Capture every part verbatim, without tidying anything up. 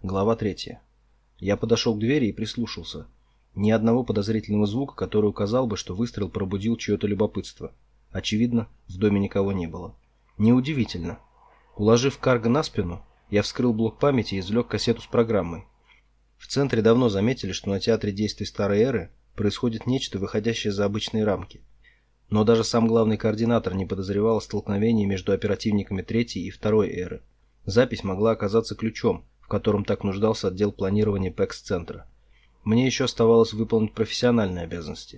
Глава третья. Я подошел к двери и прислушался. Ни одного подозрительного звука, который указал бы, что выстрел пробудил чье-то любопытство. Очевидно, в доме никого не было. Неудивительно. Уложив карго на спину, я вскрыл блок памяти и извлек кассету с программой. В центре давно заметили, что на театре действий старой эры происходит нечто, выходящее за обычные рамки. Но даже сам главный координатор не подозревал о столкновении между оперативниками третьей и второй эры. Запись могла оказаться ключом, в котором так нуждался отдел планирования Пэкс-центра. Мне еще оставалось выполнить профессиональные обязанности.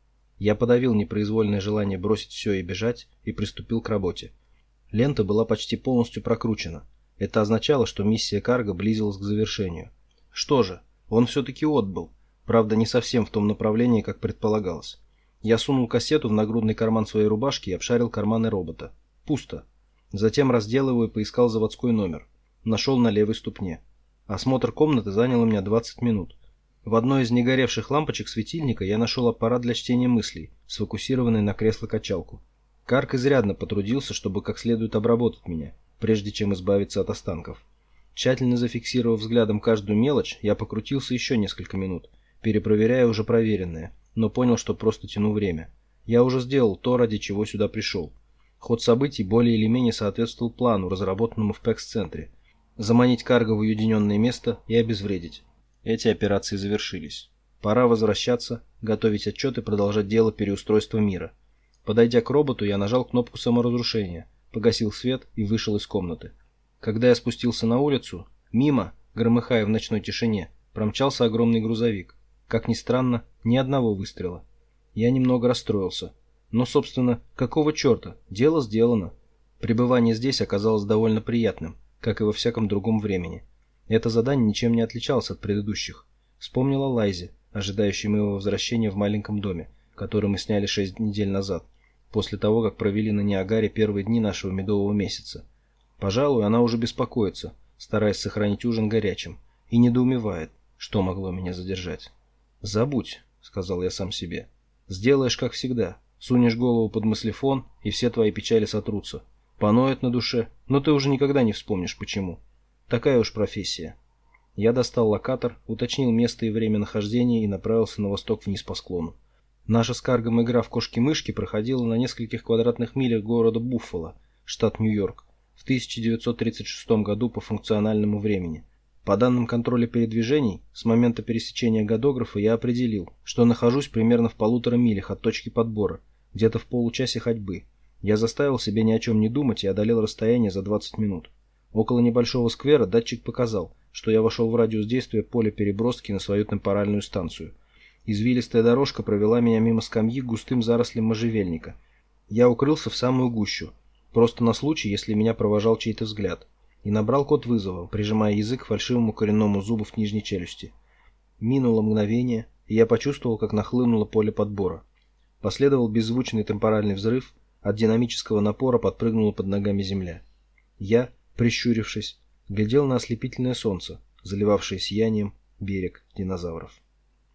Я подавил непроизвольное желание бросить все и бежать, и приступил к работе. Лента была почти полностью прокручена. Это означало, что миссия карго близилась к завершению. Что же, он все-таки отбыл, правда не совсем в том направлении, как предполагалось. Я сунул кассету в нагрудный карман своей рубашки и обшарил карманы робота. Пусто. Затем раздел его и поискал заводской номер. Нашел на левой ступне. Осмотр комнаты занял у меня двадцать минут. В одной из негоревших лампочек светильника я нашел аппарат для чтения мыслей, сфокусированный на кресло-качалку. Карк изрядно потрудился, чтобы как следует обработать меня, прежде чем избавиться от останков. Тщательно зафиксировав взглядом каждую мелочь, я покрутился еще несколько минут, перепроверяя уже проверенное, но понял, что просто тяну время. Я уже сделал то, ради чего сюда пришел. Ход событий более или менее соответствовал плану, разработанному в Пэкс-центре. Заманить карго в уединенное место и обезвредить. Эти операции завершились. Пора возвращаться, готовить отчет и продолжать дело переустройства мира. Подойдя к роботу, я нажал кнопку саморазрушения, погасил свет и вышел из комнаты. Когда я спустился на улицу, мимо, громыхая в ночной тишине, промчался огромный грузовик. Как ни странно, ни одного выстрела. Я немного расстроился. Но, собственно, какого черта? Дело сделано. Пребывание здесь оказалось довольно приятным, как и во всяком другом времени. Это задание ничем не отличалось от предыдущих. Вспомнила Лайзе, ожидающей моего возвращения в маленьком доме, который мы сняли шесть недель назад, после того, как провели на Ниагаре первые дни нашего медового месяца. Пожалуй, она уже беспокоится, стараясь сохранить ужин горячим, и недоумевает, что могло меня задержать. «Забудь», — сказал я сам себе. «Сделаешь, как всегда. Сунешь голову под мыслефон, и все твои печали сотрутся. Поноет на душе, но ты уже никогда не вспомнишь, почему. Такая уж профессия». Я достал локатор, уточнил место и время нахождения и направился на восток вниз по склону. Наша с Каргом игра в кошки-мышки проходила на нескольких квадратных милях города Буффало, штат Нью-Йорк, в тысяча девятьсот тридцать шестом году по функциональному времени. По данным контроля передвижений, с момента пересечения годографа я определил, что нахожусь примерно в полутора милях от точки подбора, где-то в получасе ходьбы. Я заставил себя ни о чем не думать и одолел расстояние за двадцать минут. Около небольшого сквера датчик показал, что я вошел в радиус действия поля переброски на свою темпоральную станцию. Извилистая дорожка провела меня мимо скамьи к густым зарослям можжевельника. Я укрылся в самую гущу, просто на случай, если меня провожал чей-то взгляд, и набрал код вызова, прижимая язык к фальшивому коренному зубу в нижней челюсти. Минуло мгновение, и я почувствовал, как нахлынуло поле подбора. Последовал беззвучный темпоральный взрыв, от динамического напора подпрыгнула под ногами земля. Я, прищурившись, глядел на ослепительное солнце, заливавшее сиянием берег динозавров.